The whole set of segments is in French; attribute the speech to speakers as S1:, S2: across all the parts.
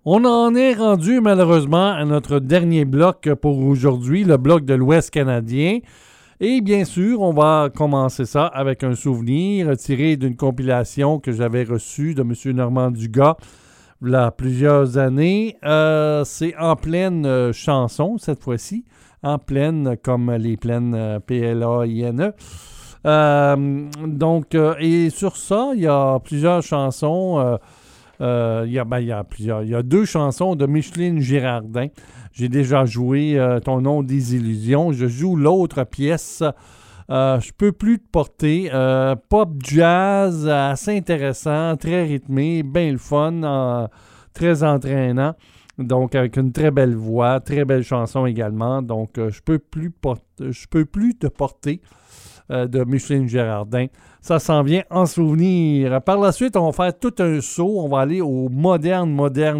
S1: On en est rendu malheureusement à notre dernier bloc pour aujourd'hui, le bloc de l'Ouest canadien. Et bien sûr, on va commencer ça avec un souvenir tiré d'une compilation que j'avais reçue de M. Normand Dugas il y a plusieurs années. C'est en pleine chanson cette fois-ci, en pleine comme les plaines PLAINE. Et sur ça, il y a plusieurs chansons. Il y a deux chansons de Micheline Girardin. J'ai déjà joué Ton nom des illusions. Je joue l'autre pièce. Je peux plus te porter. Pop jazz, assez intéressant, très rythmé, bien le fun, très entraînant. Donc avec une très belle voix, très belle chanson également. Donc je peux plus te porter de Micheline Girardin. Ça s'en vient en souvenir. Par la suite, on va faire tout un saut. On va aller au moderne.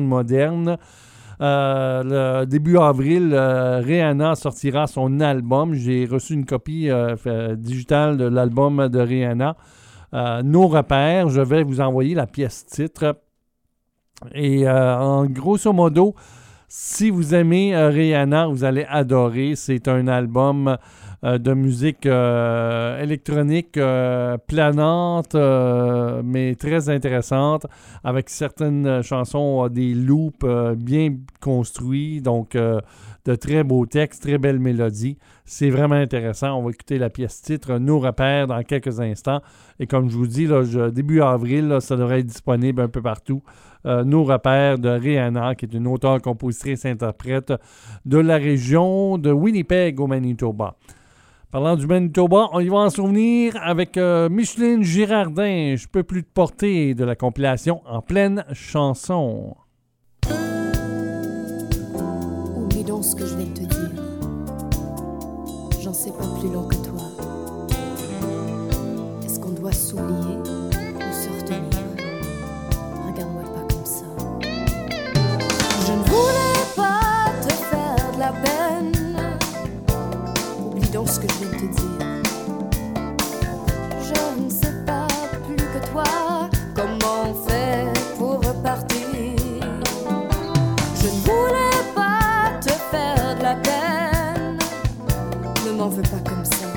S1: Le début avril, Rihanna sortira son album. J'ai reçu une copie digitale de l'album de Rihanna. Nos repères. Je vais vous envoyer la pièce titre. Et en grosso modo, si vous aimez Rihanna, vous allez adorer. C'est un album de musique électronique planante, mais très intéressante, avec certaines chansons, des loops bien construits, donc de très beaux textes, très belles mélodies. C'est vraiment intéressant. On va écouter la pièce titre Nos repères dans quelques instants. Et comme je vous dis, là, début avril, là, ça devrait être disponible un peu partout. Nos repères de Rihanna, qui est une auteure, compositrice, interprète de la région de Winnipeg au Manitoba. Parlant du Manitoba, on y va en souvenir avec Micheline Girardin. Je peux plus te porter de la compilation En pleine chanson.
S2: Oublie donc ce que je vais te dire. J'en sais pas plus long que toi. Est-ce qu'on doit s'oublier ou se retenir? Regarde-moi pas comme ça. Je ne voulais pas te faire de la peine. Donc ce que je viens de te dire, je ne sais pas plus que toi comment on fait pour repartir. Je ne voulais pas te faire de la peine, ne m'en veux pas comme ça.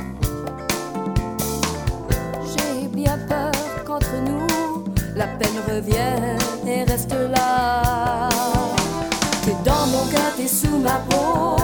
S2: J'ai bien peur qu'entre nous la peine revienne et reste là. T'es dans mon cœur, t'es sous ma peau.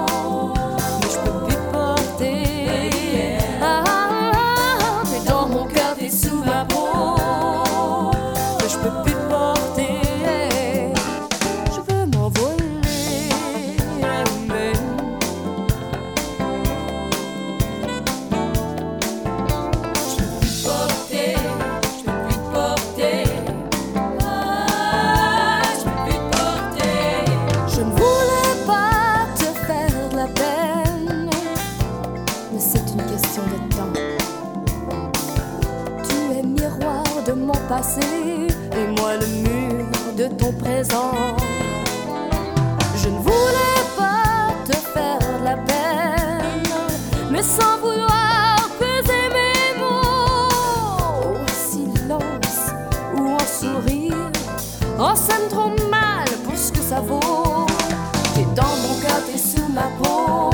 S2: Passé et moi le mur de ton présent. Je ne voulais pas te faire de la peine, mais sans vouloir peser mes mots. En silence ou en sourire, on s'aime trop mal pour ce que ça vaut. T'es dans mon cœur, t'es sous ma peau.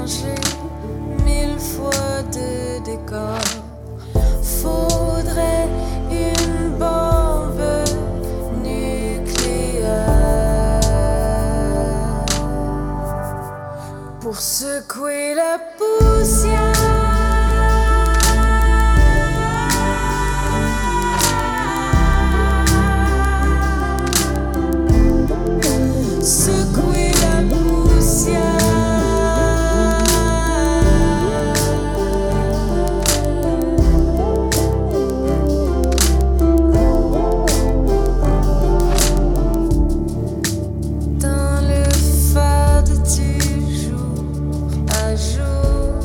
S2: changer 1000 fois de décor. Faudrait une bombe nucléaire pour secouer la poussière. Secouer la poussière. Dans le fade du jour à jour,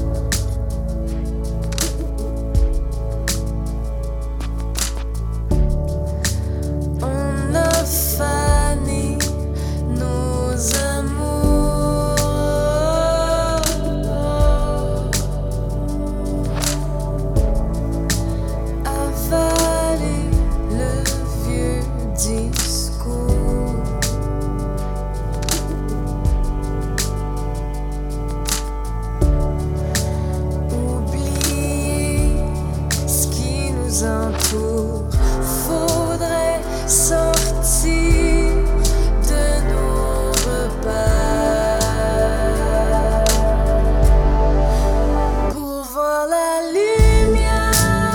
S2: on a fané nos amours, avaler le vieux discours, oublier ce qui nous entoure. Faudrait sortir de nos repères pour voir la lumière,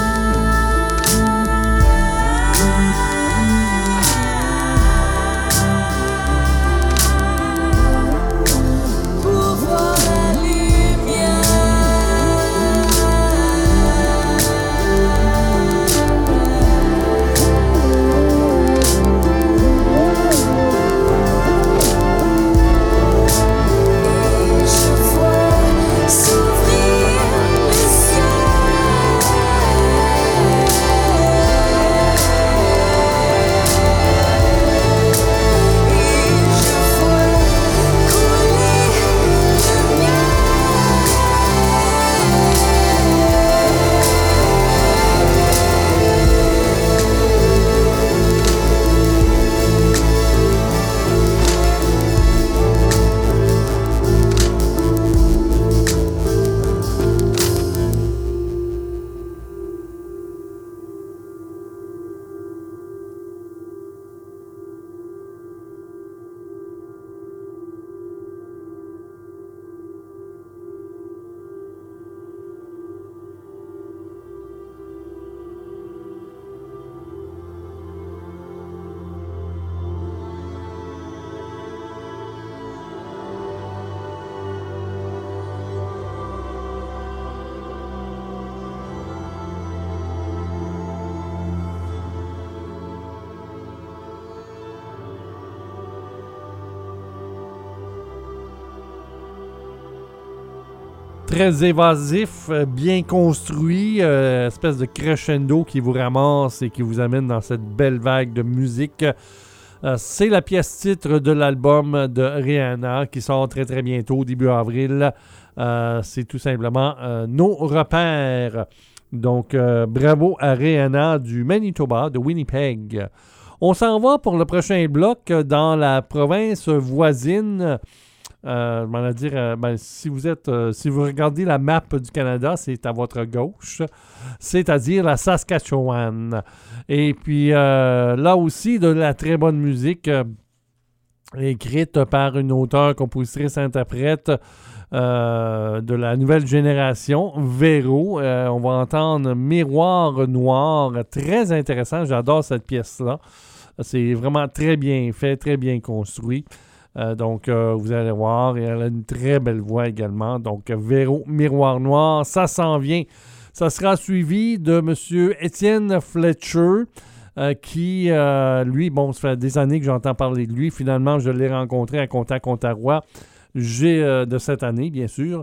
S2: pour voir la lumière. Et je vois s'ouvrir le ciel, et je vois couler le miel.
S1: Très évasif, bien construit, espèce de crescendo qui vous ramasse et qui vous amène dans cette belle vague de musique. C'est la pièce titre de l'album de Rihanna qui sort très très bientôt, début avril. C'est tout simplement Nos repères. Donc bravo à Rihanna du Manitoba, de Winnipeg. On s'en va pour le prochain bloc dans la province voisine. Je m'en ai dire, si vous regardez la map du Canada, c'est à votre gauche, c'est-à-dire la Saskatchewan. Et puis là aussi, de la très bonne musique écrite par une auteure, compositrice, interprète de la nouvelle génération, Véro. On va entendre Miroir Noir, très intéressant, j'adore cette pièce-là. C'est vraiment très bien fait, très bien construit. Donc, vous allez voir, et elle a une très belle voix également. Donc, Véro, Miroir Noir, ça s'en vient. Ça sera suivi de M. Étienne Fletcher, qui, lui, bon, ça fait des années que j'entends parler de lui. Finalement, je l'ai rencontré à Contact Ontario de cette année, bien sûr.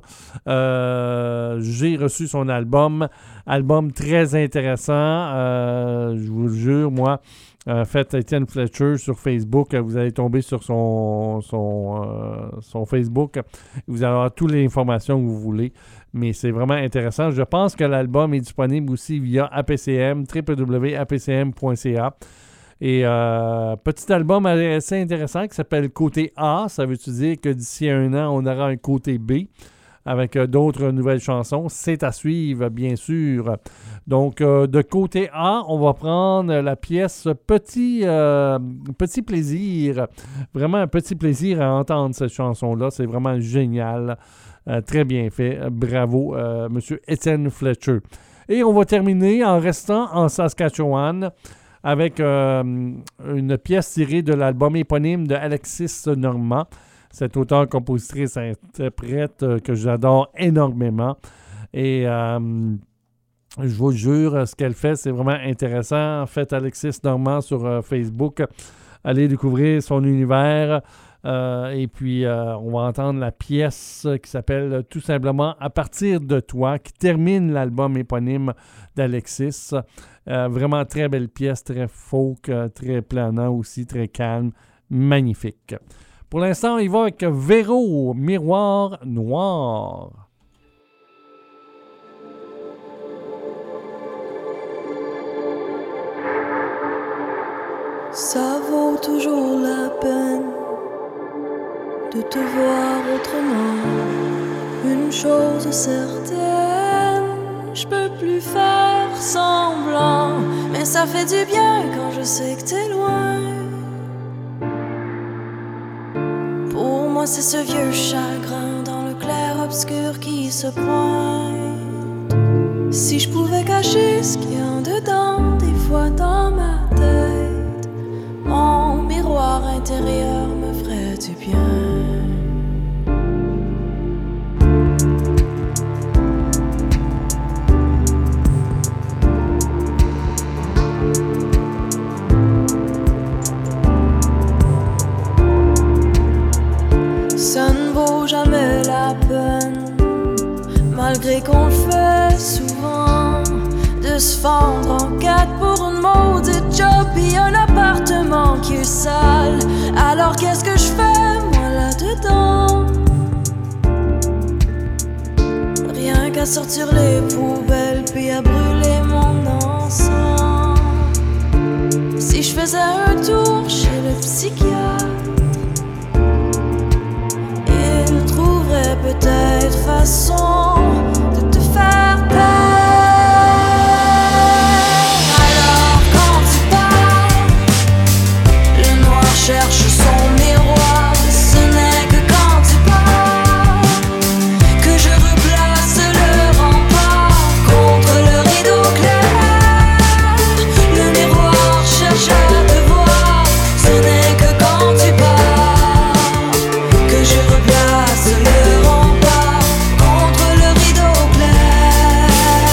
S1: J'ai reçu son album très intéressant. Je vous le jure, moi. Faites Étienne Fletcher sur Facebook, vous allez tomber sur son Facebook, vous allez avoir toutes les informations que vous voulez, mais c'est vraiment intéressant. Je pense que l'album est disponible aussi via APCM, www.apcm.ca. Et petit album assez intéressant qui s'appelle Côté A, ça veut dire que d'ici 1 an, on aura un côté B. avec d'autres nouvelles chansons. C'est à suivre, bien sûr. Donc, de côté A, on va prendre la pièce Petit plaisir. Vraiment un petit plaisir à entendre cette chanson-là. C'est vraiment génial. Très bien fait. Bravo, M. Étienne Fletcher. Et on va terminer en restant en Saskatchewan avec une pièce tirée de l'album éponyme de Alexis Normand. Cette auteure, compositrice, interprète que j'adore énormément. Et je vous jure, ce qu'elle fait, c'est vraiment intéressant. Faites Alexis Normand sur Facebook. Allez découvrir son univers. Et puis, on va entendre la pièce qui s'appelle tout simplement « À partir de toi », qui termine l'album éponyme d'Alexis. Vraiment très belle pièce, très folk, très planant aussi, très calme, magnifique. Pour l'instant, il va avec Véro, Miroir Noir.
S2: Ça vaut toujours la peine de te voir autrement. Une chose certaine, je peux plus faire semblant, mais ça fait du bien quand je sais que t'es loin. Pour moi c'est ce vieux chagrin dans le clair-obscur qui se pointe. Si je pouvais cacher ce qu'il y a en dedans, des fois dans ma tête, mon miroir intérieur me ferait du bien. Ça ne vaut jamais la peine, malgré qu'on le fait souvent, de se fendre en quatre pour une maudite job et un appartement qui est sale. Alors qu'est-ce que je fais, moi, là-dedans? Rien qu'à sortir les poubelles puis à brûler mon encens. Si je faisais un tour chez le psychiatre, il trouverait peut-être façon de te faire peur. Alors quand tu pars, le noir cherche son miroir. Ce n'est que quand tu pars que je replace le rempart contre le rideau clair. Le miroir cherche à te voir. Ce n'est que quand tu pars que je replace le rempart contre le rideau clair.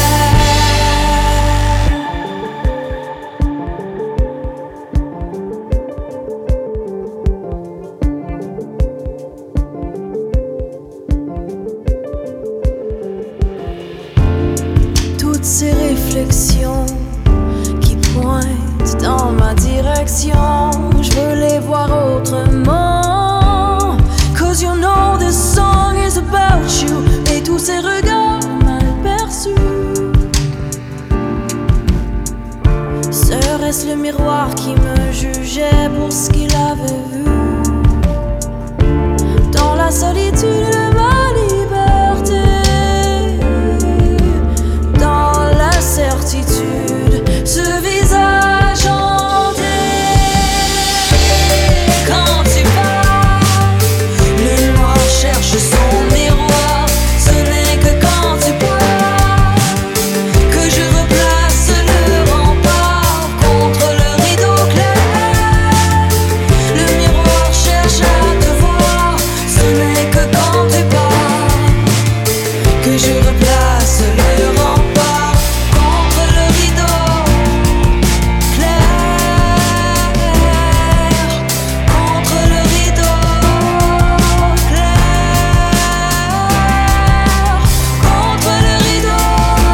S2: Toutes ces réflexions qui pointent dans ma direction, je veux les voir autrement. Cause you know this song is about you. Et tous ces regards mal perçus, serait-ce le miroir qui me jugeait pour ce qu'il avait vu? Dans la solitude de ma liberté, dans l'incertitude, ce visage hanté. Quand tu pars, le noir cherche son miroir. Ce n'est que quand tu pars que je replace le rempart contre le rideau clair. Le miroir cherche à te voir. Ce n'est que quand tu pars que je replace le rempart contre le rideau clair. Contre le rideau clair. Contre le rideau.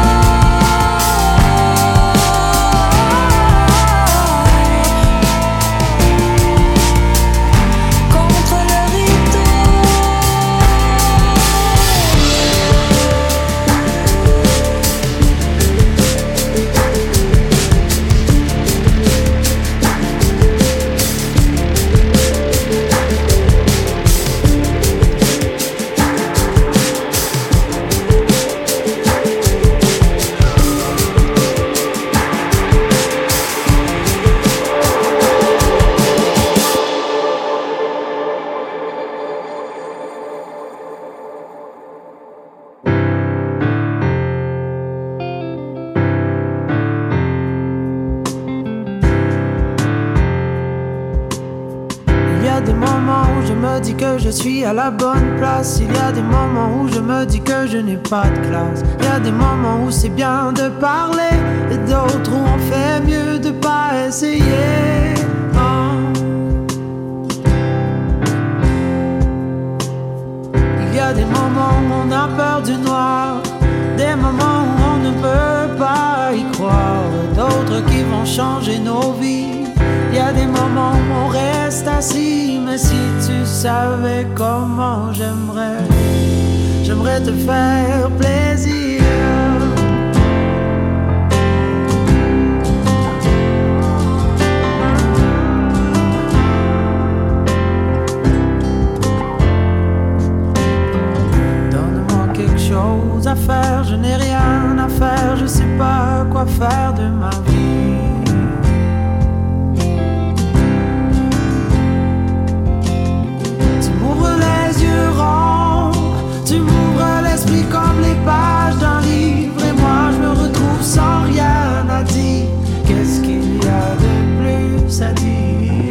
S2: Contre le rideau.
S3: je suis à la bonne place. Il y a des moments où je me dis que je n'ai pas de classe. Il y a des moments où c'est bien de parler et d'autres où on fait mieux de pas essayer. Il y a des moments où on a peur du noir, des moments où on ne peut pas y croire, d'autres qui vont changer nos vies. Il y a des moments où on reste assis, mais si tu savais comment j'aimerais te faire plaisir. Donne-moi quelque chose à faire, je n'ai rien à faire, je sais pas quoi faire de ma vie. Tu m'ouvres l'esprit comme les pages d'un livre, et moi je me retrouve sans rien à dire. Qu'est-ce qu'il y a de plus à dire?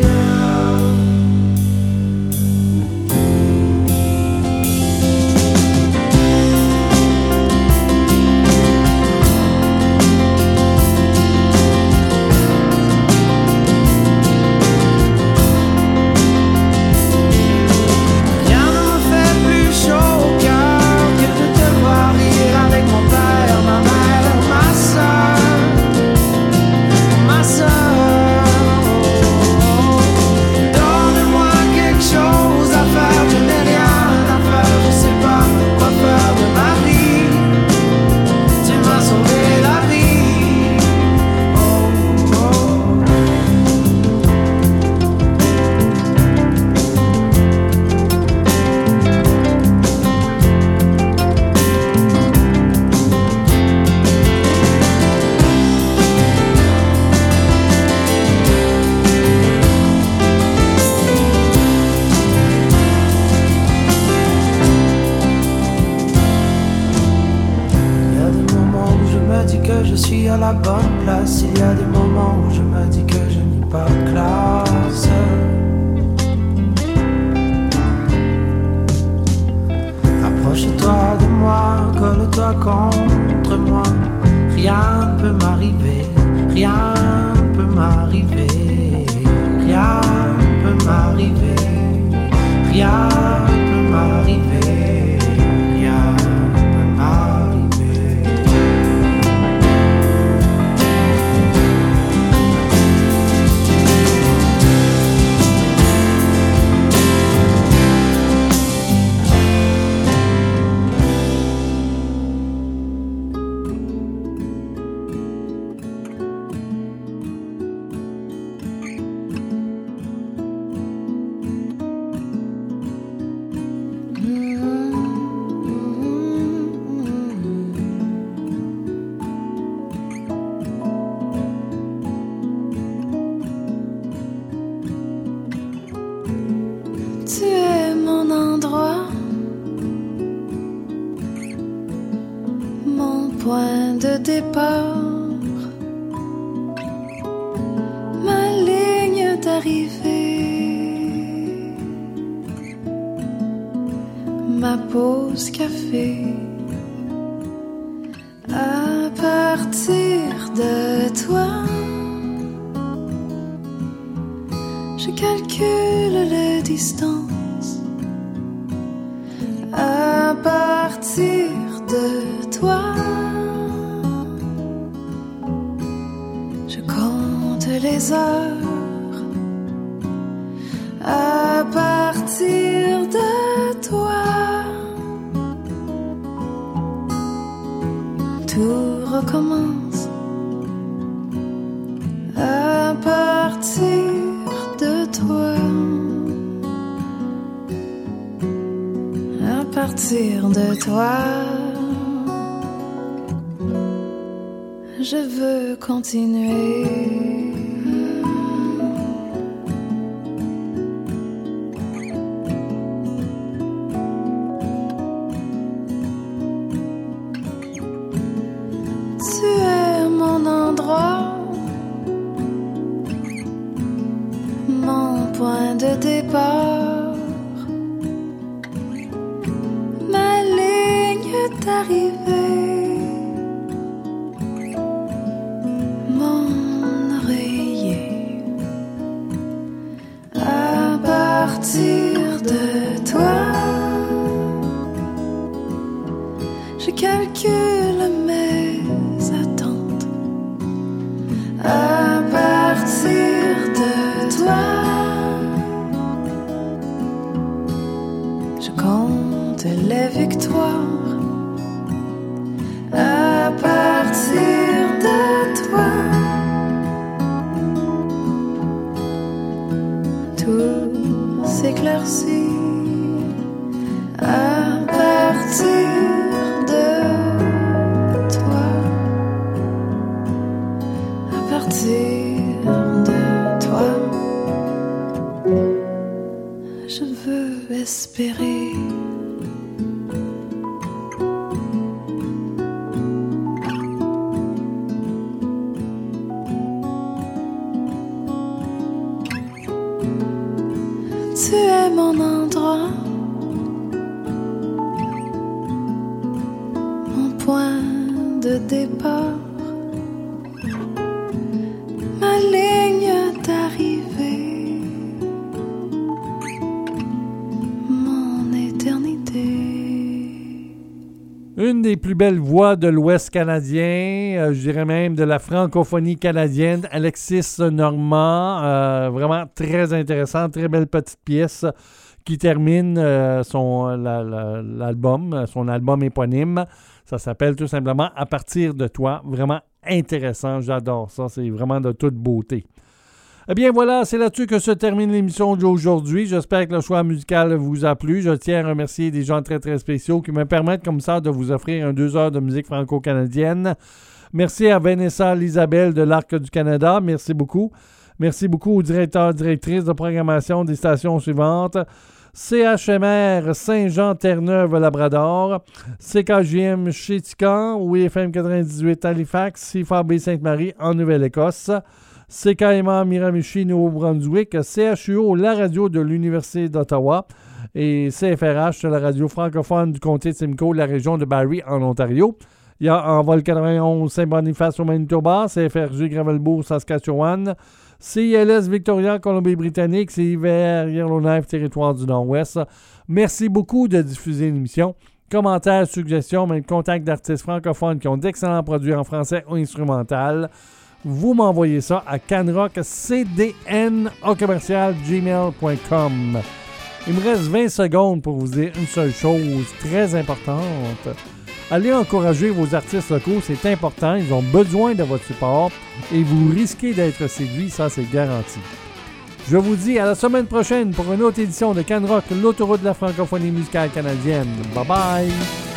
S3: À la bonne place, il y a des moments où je me dis que je n'ai pas de classe. Approche-toi de moi, colle-toi contre moi. Rien ne peut m'arriver, rien ne peut m'arriver, rien ne peut m'arriver, rien ne peut m'arriver.
S4: Je veux continuer. Tu es mon endroit, mon point de départ, d'arriver. Mon oreiller, à partir de toi, je calcule mes attentes. À partir de toi, je compte les victoires. À partir de toi, tout s'éclaircit. À partir de toi, à partir de toi, je veux espérer. Tu es mon endroit, mon point de départ, ma ligne d'arrivée, mon éternité.
S1: Une des plus belles voix de l'Ouest canadien, je dirais même de la francophonie canadienne, Alexis Normand. Vraiment très intéressant, très belle petite pièce qui termine son album éponyme. Ça s'appelle tout simplement « À partir de toi ». Vraiment intéressant, j'adore ça, c'est vraiment de toute beauté. Eh bien voilà, c'est là-dessus que se termine l'émission d'aujourd'hui. J'espère que le choix musical vous a plu. Je tiens à remercier des gens très très spéciaux qui me permettent comme ça de vous offrir 2 heures de musique franco-canadienne. Merci à Vanessa Lisabelle de l'Arc du Canada. Merci beaucoup. Merci beaucoup aux directeurs, directrices de programmation des stations suivantes. CHMR Saint-Jean-Terre-Neuve-Labrador, CKJM Chétican, WFM 98 Halifax, CFAB Sainte-Marie en Nouvelle-Écosse, CKMA Miramichi, Nouveau-Brunswick, CHUO, la radio de l'Université d'Ottawa et CFRH, la radio francophone du comté de Simcoe, la région de Barrie en Ontario. Il y a Envol 91 Saint-Boniface au Manitoba, CFRJ Gravelbourg, Saskatchewan, CILS Victoria, Colombie-Britannique, CIVR Yellowknife, Territoire du Nord-Ouest. Merci beaucoup de diffuser l'émission. Commentaires, suggestions, même contact d'artistes francophones qui ont d'excellents produits en français ou instrumental. Vous m'envoyez ça à canrockcdn@gmail.com. Il me reste 20 secondes pour vous dire une seule chose très importante. Allez encourager vos artistes locaux, c'est important. Ils ont besoin de votre support et vous risquez d'être séduits, ça c'est garanti. Je vous dis à la semaine prochaine pour une autre édition de Canrock, l'autoroute de la francophonie musicale canadienne. Bye bye!